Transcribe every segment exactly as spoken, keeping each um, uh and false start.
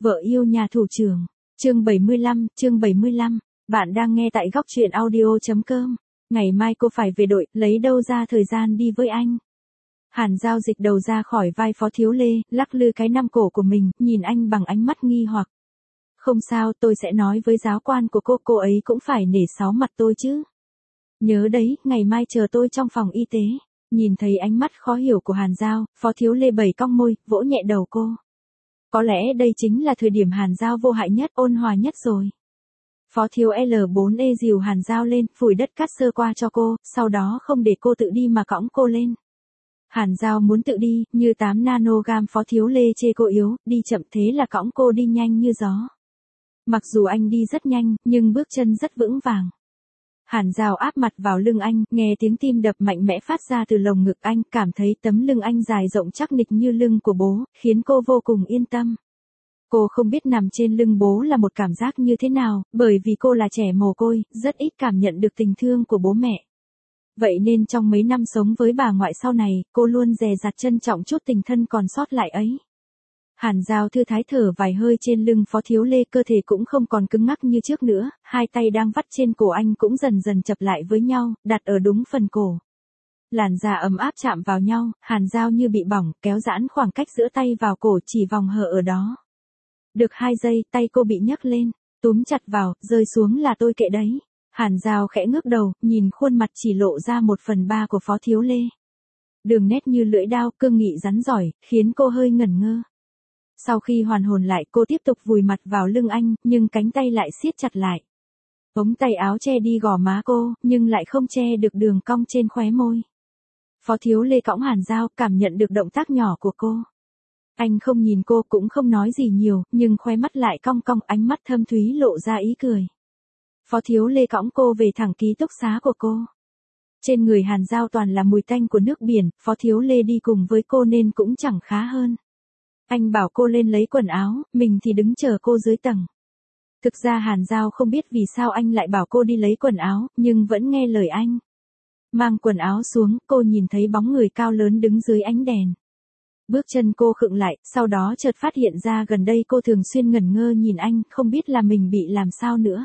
Vợ yêu nhà thủ trưởng. Chương bảy mươi lăm, chương bảy mươi lăm. Bạn đang nghe tại góc truyện audio chấm com. Ngày mai cô phải về đội, lấy đâu ra thời gian đi với anh. Hàn Giao dịch đầu ra khỏi vai Phó Thiếu Lê, lắc lư cái năm cổ của mình, nhìn anh bằng ánh mắt nghi hoặc. Không sao, tôi sẽ nói với giáo quan của cô, cô ấy cũng phải nể sáu mặt tôi chứ. Nhớ đấy, ngày mai chờ tôi trong phòng y tế. Nhìn thấy ánh mắt khó hiểu của Hàn Giao, Phó Thiếu Lê bẩy cong môi, vỗ nhẹ đầu cô. Có lẽ đây chính là thời điểm Hàn Giao vô hại nhất, ôn hòa nhất rồi. Phó Thiếu L bốn E dìu Hàn Giao lên, phủi đất cát sơ qua cho cô, sau đó không để cô tự đi mà cõng cô lên. Hàn Giao muốn tự đi, như tám nanogam. Phó Thiếu Lê chê cô yếu, đi chậm, thế là cõng cô đi nhanh như gió. Mặc dù anh đi rất nhanh, nhưng bước chân rất vững vàng. Hàn Giao áp mặt vào lưng anh, nghe tiếng tim đập mạnh mẽ phát ra từ lồng ngực anh, cảm thấy tấm lưng anh dài rộng chắc nịch như lưng của bố, khiến cô vô cùng yên tâm. Cô không biết nằm trên lưng bố là một cảm giác như thế nào, bởi vì cô là trẻ mồ côi, rất ít cảm nhận được tình thương của bố mẹ. Vậy nên trong mấy năm sống với bà ngoại sau này, cô luôn dè dặt trân trọng chút tình thân còn sót lại ấy. Hàn Giao thư thái thở vài hơi trên lưng Phó Thiếu Lê, cơ thể cũng không còn cứng ngắc như trước nữa, hai tay đang vắt trên cổ anh cũng dần dần chập lại với nhau, đặt ở đúng phần cổ. Làn da ấm áp chạm vào nhau, Hàn Giao như bị bỏng, kéo giãn khoảng cách giữa tay vào cổ, chỉ vòng hở ở đó. Được hai giây, tay cô bị nhấc lên, túm chặt vào, rơi xuống là tôi kệ đấy. Hàn Giao khẽ ngước đầu, nhìn khuôn mặt chỉ lộ ra một phần ba của Phó Thiếu Lê. Đường nét như lưỡi dao, cương nghị rắn giỏi, khiến cô hơi ngẩn ngơ. Sau khi hoàn hồn lại, cô tiếp tục vùi mặt vào lưng anh, nhưng cánh tay lại siết chặt lại. Ống tay áo che đi gò má cô, nhưng lại không che được đường cong trên khóe môi. Phó Thiếu Lê cõng Hàn Giao, cảm nhận được động tác nhỏ của cô. Anh không nhìn cô, cũng không nói gì nhiều, nhưng khóe mắt lại cong cong, ánh mắt thâm thúy lộ ra ý cười. Phó Thiếu Lê cõng cô về thẳng ký túc xá của cô. Trên người Hàn Giao toàn là mùi tanh của nước biển, Phó Thiếu Lê đi cùng với cô nên cũng chẳng khá hơn. Anh bảo cô lên lấy quần áo, mình thì đứng chờ cô dưới tầng. Thực ra Hàn Giao không biết vì sao anh lại bảo cô đi lấy quần áo, nhưng vẫn nghe lời anh. Mang quần áo xuống, cô nhìn thấy bóng người cao lớn đứng dưới ánh đèn. Bước chân cô khựng lại, sau đó chợt phát hiện ra gần đây cô thường xuyên ngẩn ngơ nhìn anh, không biết là mình bị làm sao nữa.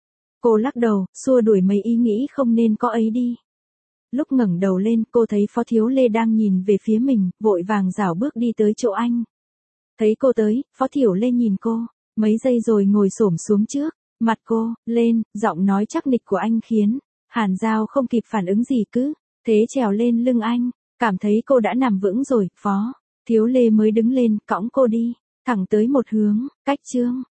Cô lắc đầu, xua đuổi mấy ý nghĩ không nên có ấy đi. Lúc ngẩng đầu lên, cô thấy Phó Thiếu Lê đang nhìn về phía mình, vội vàng rảo bước đi tới chỗ anh. Thấy cô tới, Phó Thiểu Lê nhìn cô, mấy giây rồi ngồi xổm xuống trước, mặt cô, lên, giọng nói chắc nịch của anh khiến Hàn Giao không kịp phản ứng gì cứ, thế trèo lên lưng anh, cảm thấy cô đã nằm vững rồi, Phó Thiếu Lê mới đứng lên, cõng cô đi, thẳng tới một hướng, cách Trương